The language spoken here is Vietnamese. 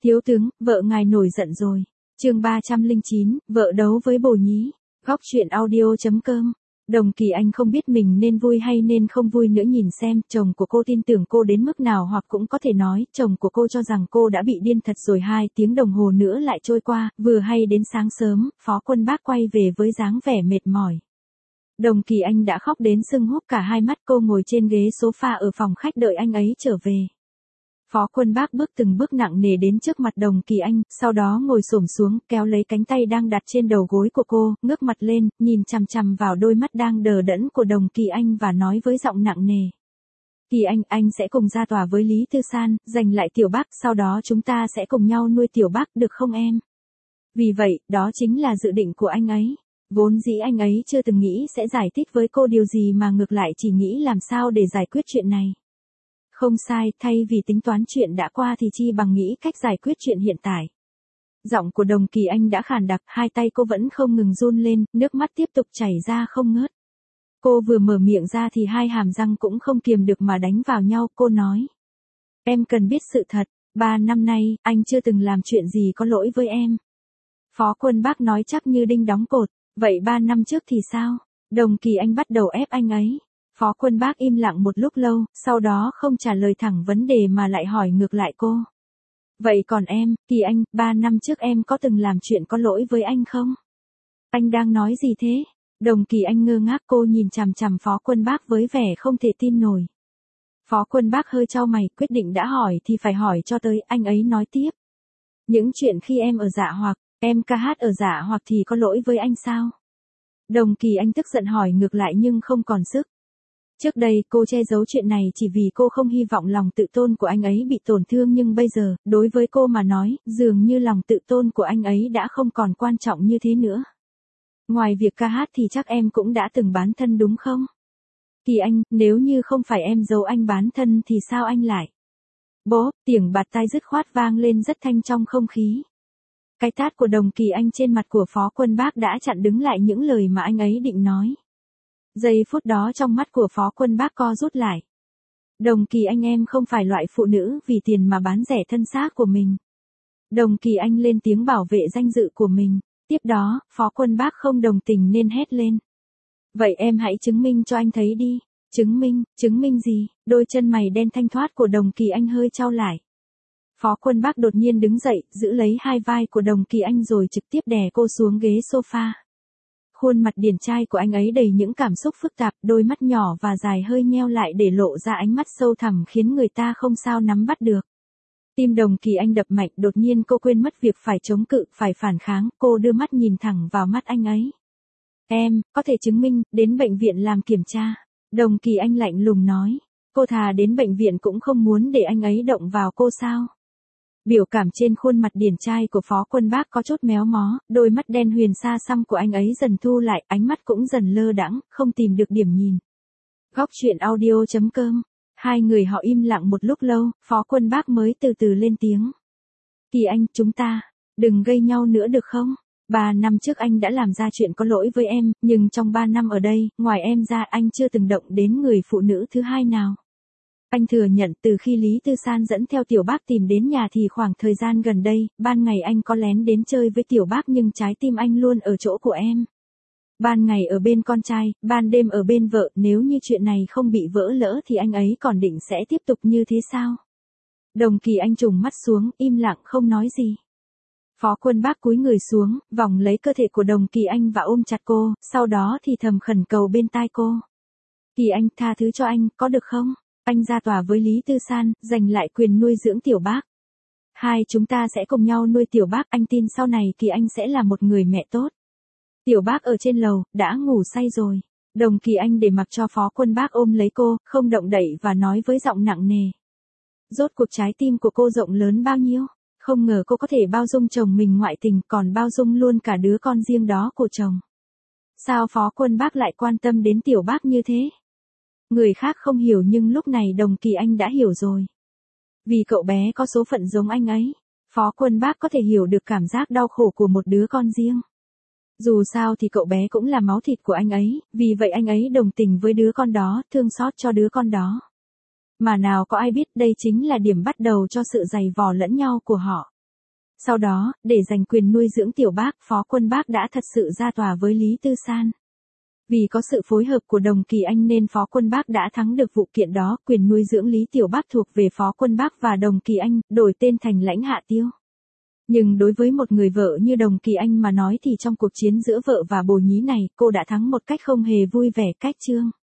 Thiếu tướng, vợ ngài nổi giận rồi. Chương 309, vợ đấu với bồ nhí. Góc truyện audio.com. Đồng Kỳ Anh không biết mình nên vui hay nên không vui nữa, nhìn xem chồng của cô tin tưởng cô đến mức nào, hoặc cũng có thể nói chồng của cô cho rằng cô đã bị điên thật rồi. 2 tiếng đồng hồ nữa lại trôi qua, vừa hay đến sáng sớm, Phó Quân Bác quay về với dáng vẻ mệt mỏi. Đồng Kỳ Anh đã khóc đến sưng húp cả hai mắt, cô ngồi trên ghế sofa ở phòng khách đợi anh ấy trở về. Phó Quân Bác bước từng bước nặng nề đến trước mặt Đồng Kỳ Anh, sau đó ngồi xổm xuống, kéo lấy cánh tay đang đặt trên đầu gối của cô, ngước mặt lên, nhìn chằm chằm vào đôi mắt đang đờ đẫn của Đồng Kỳ Anh và nói với giọng nặng nề. Kỳ anh sẽ cùng ra tòa với Lý Tư San, giành lại Tiểu Bác, sau đó chúng ta sẽ cùng nhau nuôi Tiểu Bác, được không em? Vì vậy, đó chính là dự định của anh ấy. Vốn dĩ anh ấy chưa từng nghĩ sẽ giải thích với cô điều gì, mà ngược lại chỉ nghĩ làm sao để giải quyết chuyện này. Không sai, thay vì tính toán chuyện đã qua thì chi bằng nghĩ cách giải quyết chuyện hiện tại. Giọng của Đồng Kỳ Anh đã khàn đặc, hai tay cô vẫn không ngừng run lên, nước mắt tiếp tục chảy ra không ngớt. Cô vừa mở miệng ra thì hai hàm răng cũng không kiềm được mà đánh vào nhau, cô nói. Em cần biết sự thật, 3 năm nay, anh chưa từng làm chuyện gì có lỗi với em. Phó Quân Bác nói chắc như đinh đóng cột, vậy 3 năm trước thì sao? Đồng Kỳ Anh bắt đầu ép anh ấy. Phó Quân Bác im lặng một lúc lâu, sau đó không trả lời thẳng vấn đề mà lại hỏi ngược lại cô. Vậy còn em, Kỳ Anh, 3 năm trước em có từng làm chuyện có lỗi với anh không? Anh đang nói gì thế? Đồng Kỳ Anh ngơ ngác, cô nhìn chằm chằm Phó Quân Bác với vẻ không thể tin nổi. Phó Quân Bác hơi chau mày, quyết định đã hỏi thì phải hỏi cho tới, anh ấy nói tiếp. Những chuyện khi em ở Dạ Hoặc, em ca hát ở Dạ Hoặc thì có lỗi với anh sao? Đồng Kỳ Anh tức giận hỏi ngược lại nhưng không còn sức. Trước đây cô che giấu chuyện này chỉ vì cô không hy vọng lòng tự tôn của anh ấy bị tổn thương, nhưng bây giờ, đối với cô mà nói, dường như lòng tự tôn của anh ấy đã không còn quan trọng như thế nữa. Ngoài việc ca hát thì chắc em cũng đã từng bán thân đúng không? Kỳ Anh, nếu như không phải em giấu anh bán thân thì sao anh lại? Bố, tiếng bạt tai dứt khoát vang lên rất thanh trong không khí. Cái tát của Đồng Kỳ Anh trên mặt của Phó Quân Bác đã chặn đứng lại những lời mà anh ấy định nói. Giây phút đó trong mắt của Phó Quân Bác co rút lại. Đồng Kỳ Anh, em không phải loại phụ nữ vì tiền mà bán rẻ thân xác của mình. Đồng Kỳ Anh lên tiếng bảo vệ danh dự của mình. Tiếp đó, Phó Quân Bác không đồng tình nên hét lên. Vậy em hãy chứng minh cho anh thấy đi. Chứng minh gì? Đôi chân mày đen thanh thoát của Đồng Kỳ Anh hơi chau lại. Phó Quân Bác đột nhiên đứng dậy, giữ lấy hai vai của Đồng Kỳ Anh rồi trực tiếp đè cô xuống ghế sofa. Khuôn mặt điển trai của anh ấy đầy những cảm xúc phức tạp, đôi mắt nhỏ và dài hơi nheo lại để lộ ra ánh mắt sâu thẳm khiến người ta không sao nắm bắt được. Tim Đồng Kỳ Anh đập mạnh, đột nhiên cô quên mất việc phải chống cự, phải phản kháng, cô đưa mắt nhìn thẳng vào mắt anh ấy. Em, có thể chứng minh, đến bệnh viện làm kiểm tra. Đồng Kỳ Anh lạnh lùng nói, cô thà đến bệnh viện cũng không muốn để anh ấy động vào cô sao? Biểu cảm trên khuôn mặt điển trai của Phó Quân Bác có chút méo mó, đôi mắt đen huyền xa xăm của anh ấy dần thu lại, ánh mắt cũng dần lơ đãng, không tìm được điểm nhìn. Góc truyện audio.com. Hai người họ im lặng một lúc lâu, Phó Quân Bác mới từ từ lên tiếng. Kỳ Anh, chúng ta, đừng gây nhau nữa được không? 3 năm trước anh đã làm ra chuyện có lỗi với em, nhưng trong 3 năm ở đây, ngoài em ra anh chưa từng động đến người phụ nữ thứ hai nào. Anh thừa nhận từ khi Lý Tư San dẫn theo Tiểu Bác tìm đến nhà thì khoảng thời gian gần đây, ban ngày anh có lén đến chơi với Tiểu Bác nhưng trái tim anh luôn ở chỗ của em. Ban ngày ở bên con trai, ban đêm ở bên vợ, nếu như chuyện này không bị vỡ lỡ thì anh ấy còn định sẽ tiếp tục như thế sao? Đồng Kỳ Anh trùng mắt xuống, im lặng không nói gì. Phó Quân Bác cúi người xuống, vòng lấy cơ thể của Đồng Kỳ Anh và ôm chặt cô, sau đó thì thầm khẩn cầu bên tai cô. Kỳ Anh, tha thứ cho anh, có được không? Anh ra tòa với Lý Tư San, giành lại quyền nuôi dưỡng Tiểu Bác. Hai chúng ta sẽ cùng nhau nuôi Tiểu Bác, anh tin sau này Kỳ Anh sẽ là một người mẹ tốt. Tiểu Bác ở trên lầu, đã ngủ say rồi. Đồng Kỳ Anh để mặc cho Phó Quân Bác ôm lấy cô, không động đậy và nói với giọng nặng nề. Rốt cuộc trái tim của cô rộng lớn bao nhiêu? Không ngờ cô có thể bao dung chồng mình ngoại tình, còn bao dung luôn cả đứa con riêng đó của chồng. Sao Phó Quân Bác lại quan tâm đến Tiểu Bác như thế? Người khác không hiểu nhưng lúc này Đồng Kỳ Anh đã hiểu rồi. Vì cậu bé có số phận giống anh ấy, Phó Quân Bác có thể hiểu được cảm giác đau khổ của một đứa con riêng. Dù sao thì cậu bé cũng là máu thịt của anh ấy, vì vậy anh ấy đồng tình với đứa con đó, thương xót cho đứa con đó. Mà nào có ai biết đây chính là điểm bắt đầu cho sự giày vò lẫn nhau của họ. Sau đó, để giành quyền nuôi dưỡng Tiểu Bác, Phó Quân Bác đã thật sự ra tòa với Lý Tư San. Vì có sự phối hợp của Đồng Kỳ Anh nên Phó Quân Bác đã thắng được vụ kiện đó, quyền nuôi dưỡng Lý Tiểu Bác thuộc về Phó Quân Bác và Đồng Kỳ Anh, đổi tên thành Lãnh Hạ Tiêu. Nhưng đối với một người vợ như Đồng Kỳ Anh mà nói thì trong cuộc chiến giữa vợ và bồ nhí này, cô đã thắng một cách không hề vui vẻ cách chương.